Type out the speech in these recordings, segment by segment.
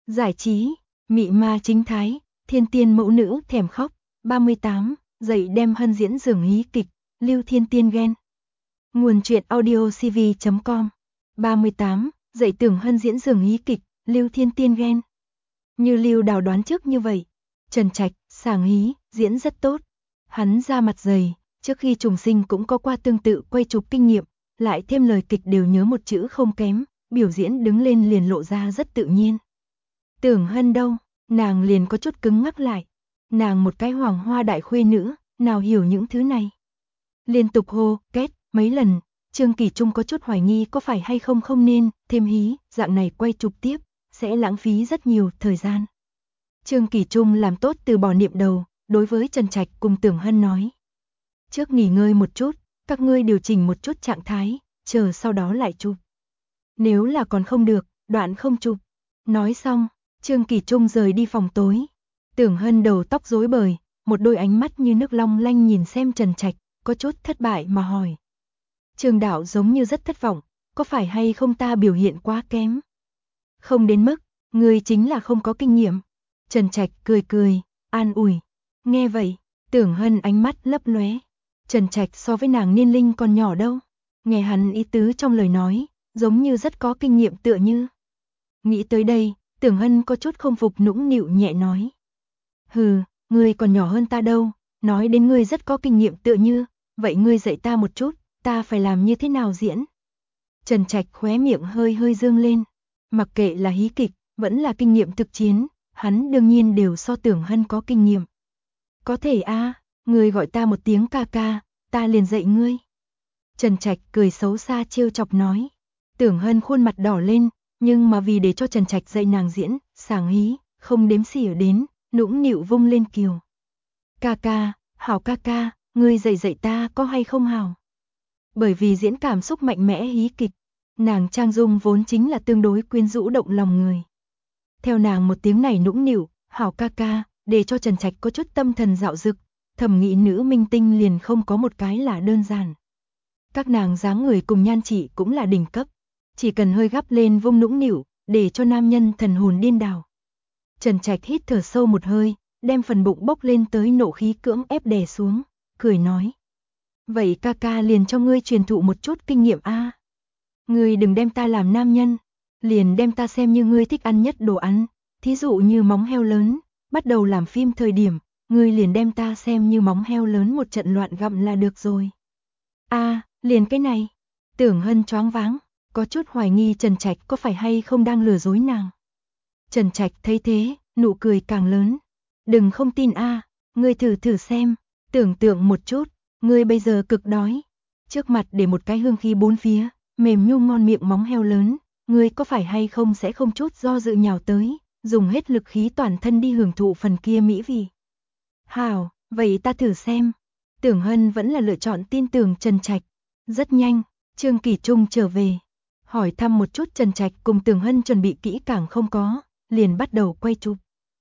Giải trí, mị ma chính thái, thiên tiên mẫu nữ thèm khóc. 38. Dậy đem hân diễn dường hí kịch, Lưu Thiên Tiên ghen. Nguồn truyện audio cv.com. 38. Dậy tưởng hân diễn dường hí kịch, Lưu Thiên Tiên ghen. Như Lưu Đào đoán trước như vậy, Trần Trạch, sảng hí, diễn rất tốt. Hắn ra mặt dày, trước khi trùng sinh cũng có qua tương tự quay chụp kinh nghiệm, lại thêm lời kịch đều nhớ một chữ không kém, biểu diễn đứng lên liền lộ ra rất tự nhiên. Tưởng hân đâu, nàng liền có chút cứng ngắc lại. Nàng một cái hoàng hoa đại khuê nữ, nào hiểu những thứ này. Liên tục hô, két, mấy lần, Trương Kỳ Trung có chút hoài nghi có phải hay không không nên, thêm hí, dạng này quay chụp tiếp, sẽ lãng phí rất nhiều thời gian. Trương Kỳ Trung làm tốt từ bỏ niệm đầu, đối với Trần Trạch cùng Tưởng Hân nói. Trước nghỉ ngơi một chút, các ngươi điều chỉnh một chút trạng thái, chờ sau đó lại chụp. Nếu là còn không được, đoạn không chụp. Nói xong, Trương Kỳ Trung rời đi phòng tối. Tưởng Hân đầu tóc rối bời, một đôi ánh mắt như nước long lanh nhìn xem Trần Trạch, có chút thất bại mà hỏi. Trương đạo giống như rất thất vọng, có phải hay không ta biểu hiện quá kém? Không đến mức, người chính là không có kinh nghiệm. Trần Trạch cười cười, an ủi. Nghe vậy, Tưởng Hân ánh mắt lấp lóe. Trần Trạch so với nàng niên linh còn nhỏ đâu. Nghe hắn ý tứ trong lời nói, giống như rất có kinh nghiệm tựa như. Nghĩ tới đây, Tưởng Hân có chút không phục nũng nịu nhẹ nói. Hừ, ngươi còn nhỏ hơn ta đâu, nói đến ngươi rất có kinh nghiệm tựa như, vậy ngươi dạy ta một chút, ta phải làm như thế nào diễn? Trần Trạch khóe miệng hơi hơi dương lên, mặc kệ là hí kịch, vẫn là kinh nghiệm thực chiến, hắn đương nhiên đều so Tưởng Hân có kinh nghiệm. Có thể a, ngươi gọi ta một tiếng ca ca, ta liền dạy ngươi. Trần Trạch cười xấu xa trêu chọc nói. Tưởng Hân khuôn mặt đỏ lên, nhưng mà vì để cho Trần Trạch dạy nàng diễn, sảng hí, không đếm xỉa đến, nũng nịu vung lên kiều. Ca ca, hảo ca ca, ngươi dạy ta có hay không hảo? Bởi vì diễn cảm xúc mạnh mẽ hí kịch, nàng trang dung vốn chính là tương đối quyến rũ động lòng người. Theo nàng một tiếng này nũng nịu, hảo ca ca, để cho Trần Trạch có chút tâm thần dạo dực, thầm nghĩ nữ minh tinh liền không có một cái là đơn giản. Các nàng dáng người cùng nhan trị cũng là đỉnh cấp, chỉ cần hơi gắp lên vung nũng nịu, để cho nam nhân thần hồn điên đảo. Trần Trạch hít thở sâu một hơi, đem phần bụng bốc lên tới nộ khí cưỡng ép đè xuống, cười nói. Vậy ca ca liền cho ngươi truyền thụ một chút kinh nghiệm a. Ngươi đừng đem ta làm nam nhân, liền đem ta xem như ngươi thích ăn nhất đồ ăn, thí dụ như móng heo lớn, bắt đầu làm phim thời điểm, ngươi liền đem ta xem như móng heo lớn một trận loạn gặm là được rồi. A, liền cái này. Tưởng Hân choáng váng, có chút hoài nghi Trần Trạch có phải hay không đang lừa dối nàng. Trần Trạch thấy thế, nụ cười càng lớn. Đừng không tin a, ngươi thử xem, tưởng tượng một chút, ngươi bây giờ cực đói. Trước mặt để một cái hương khí bốn phía, mềm nhu ngon miệng móng heo lớn, ngươi có phải hay không sẽ không chút do dự nhào tới, dùng hết lực khí toàn thân đi hưởng thụ phần kia mỹ vị. Hảo, vậy ta thử xem. Tưởng Hân vẫn là lựa chọn tin tưởng Trần Trạch. Rất nhanh, Trương Kỳ Trung trở về, hỏi thăm một chút Trần Trạch cùng Tưởng Hân chuẩn bị kỹ càng không có, liền bắt đầu quay chụp.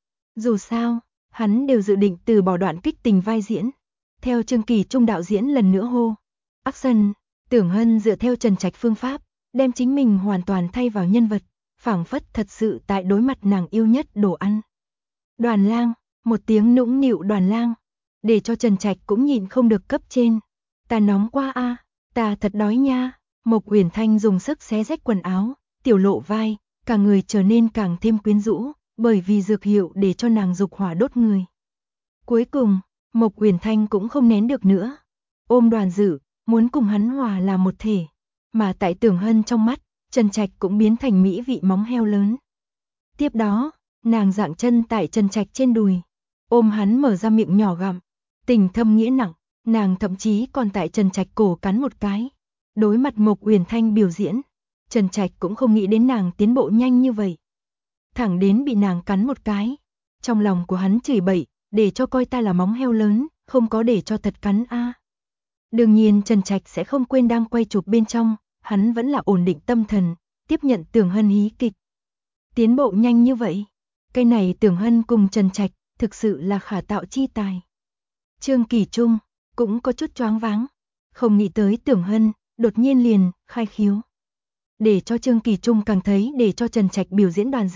Dù sao, hắn đều dự định từ bỏ đoạn kích tình vai diễn. Theo Trương Kỳ Trung đạo diễn lần nữa hô. Action, Tưởng Hân dựa theo Trần Trạch phương pháp, đem chính mình hoàn toàn thay vào nhân vật, phảng phất thật sự tại đối mặt nàng yêu nhất đồ ăn. Đoàn lang, một tiếng nũng nịu đoàn lang, để cho Trần Trạch cũng nhịn không được cấp trên. Ta nóng quá a, ta thật đói nha. Mộc Uyển Thanh dùng sức xé rách quần áo, tiểu lộ vai, cả người trở nên càng thêm quyến rũ, bởi vì dược hiệu để cho nàng dục hỏa đốt người. Cuối cùng, Mộc Uyển Thanh cũng không nén được nữa, ôm Đoàn Dự, muốn cùng hắn hòa làm một thể, mà tại Tưởng Hân trong mắt, Trần Trạch cũng biến thành mỹ vị móng heo lớn. Tiếp đó, nàng dạng chân tại Trần Trạch trên đùi, ôm hắn mở ra miệng nhỏ gặm, tình thâm nghĩa nặng, nàng thậm chí còn tại Trần Trạch cổ cắn một cái. Đối mặt Mộc Uyển Thanh biểu diễn, Trần Trạch cũng không nghĩ đến nàng tiến bộ nhanh như vậy. Thẳng đến bị nàng cắn một cái, trong lòng của hắn chửi bậy, để cho coi ta là móng heo lớn, không có để cho thật cắn a. Đương nhiên Trần Trạch sẽ không quên đang quay chụp bên trong, hắn vẫn là ổn định tâm thần, tiếp nhận Tưởng Hân hí kịch. Tiến bộ nhanh như vậy, cái này Tưởng Hân cùng Trần Trạch thực sự là khả tạo chi tài. Trương Kỳ Trung cũng có chút choáng váng, không nghĩ tới Tưởng Hân đột nhiên liền khai khiếu. Để cho Trương Kỳ Trung càng thấy để cho Trần Trạch biểu diễn Đoàn Dự,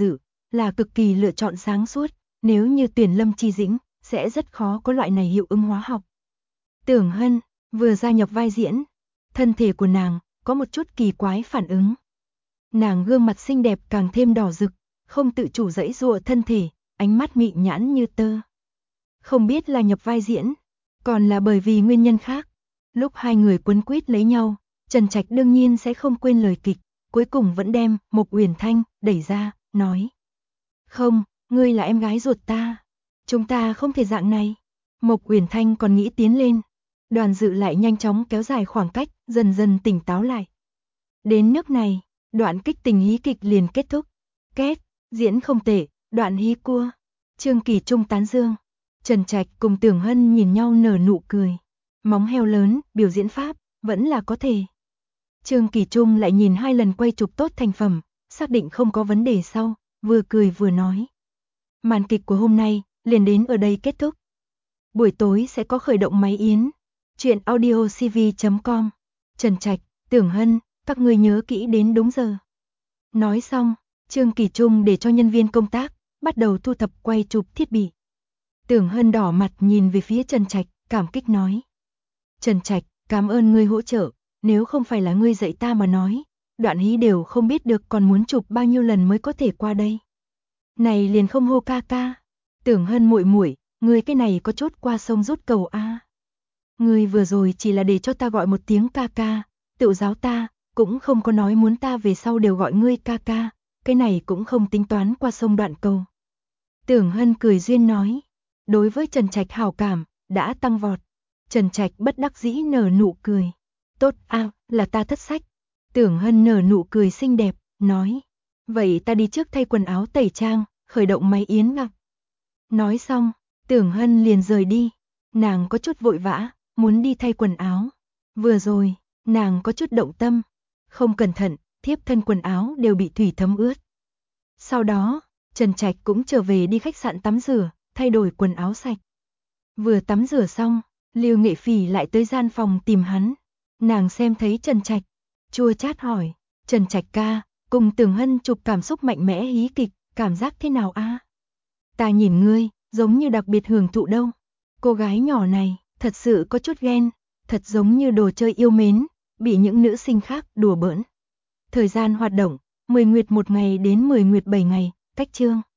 là cực kỳ lựa chọn sáng suốt, nếu như tuyển Lâm Chi Dĩnh, sẽ rất khó có loại này hiệu ứng hóa học. Tưởng Hân, vừa gia nhập vai diễn, thân thể của nàng, có một chút kỳ quái phản ứng. Nàng gương mặt xinh đẹp càng thêm đỏ rực, không tự chủ giãy giụa thân thể, ánh mắt mị nhãn như tơ. Không biết là nhập vai diễn, còn là bởi vì nguyên nhân khác. Lúc hai người quấn quýt lấy nhau, Trần Trạch đương nhiên sẽ không quên lời kịch, cuối cùng vẫn đem Mộc Uyển Thanh đẩy ra, nói: "Không, ngươi là em gái ruột ta, chúng ta không thể dạng này." Mộc Uyển Thanh còn nghĩ tiến lên, Đoàn Dự lại nhanh chóng kéo dài khoảng cách, dần dần tỉnh táo lại. Đến nước này, đoạn kích tình hí kịch liền kết thúc. Kết, diễn không tệ, đoạn hí cua. Trương Kỳ Trung tán dương. Trần Trạch cùng Tưởng Hân nhìn nhau nở nụ cười. Móng heo lớn, biểu diễn pháp, vẫn là có thể. Trương Kỳ Trung lại nhìn 2 lần quay chụp tốt thành phẩm, xác định không có vấn đề sau, vừa cười vừa nói: "Màn kịch của hôm nay, liền đến ở đây kết thúc. Buổi tối sẽ có khởi động máy yến." Truyện audio cv.com. Trần Trạch, Tưởng Hân, các ngươi nhớ kỹ đến đúng giờ. Nói xong, Trương Kỳ Trung để cho nhân viên công tác bắt đầu thu thập quay chụp thiết bị. Tưởng Hân đỏ mặt nhìn về phía Trần Trạch, cảm kích nói: "Trần Trạch, cảm ơn ngươi hỗ trợ, nếu không phải là ngươi dạy ta mà nói, đoạn hí đều không biết được còn muốn chụp bao nhiêu lần mới có thể qua đây." "Này liền không hô ca ca." Tưởng Hân muội muội, ngươi cái này có chút qua sông rút cầu a. Ngươi vừa rồi chỉ là để cho ta gọi một tiếng ca ca, tự giáo ta, cũng không có nói muốn ta về sau đều gọi ngươi ca ca, cái này cũng không tính toán qua sông đoạn cầu." Tưởng Hân cười duyên nói. Đối với Trần Trạch hảo cảm đã tăng vọt. Trần Trạch bất đắc dĩ nở nụ cười. "Tốt a, là ta thất sách." Tưởng Hân nở nụ cười xinh đẹp, nói: "Vậy ta đi trước thay quần áo tẩy trang, khởi động máy yến gặp." Nói xong, Tưởng Hân liền rời đi. Nàng có chút vội vã, muốn đi thay quần áo. Vừa rồi, nàng có chút động tâm, không cẩn thận, thiếp thân quần áo đều bị thủy thấm ướt. Sau đó, Trần Trạch cũng trở về đi khách sạn tắm rửa, thay đổi quần áo sạch. Vừa tắm rửa xong, Lưu Nghệ Phỉ lại tới gian phòng tìm hắn. Nàng xem thấy Trần Trạch, chua chát hỏi: "Trần Trạch ca, cùng Tưởng Hân chụp cảm xúc mạnh mẽ hí kịch, cảm giác thế nào a?" "Ta nhìn ngươi, giống như đặc biệt hưởng thụ đâu." Cô gái nhỏ này, thật sự có chút ghen, thật giống như đồ chơi yêu mến, bị những nữ sinh khác đùa bỡn. Thời gian hoạt động, 10 nguyệt 1 ngày đến 10 nguyệt 7 ngày, cách chương.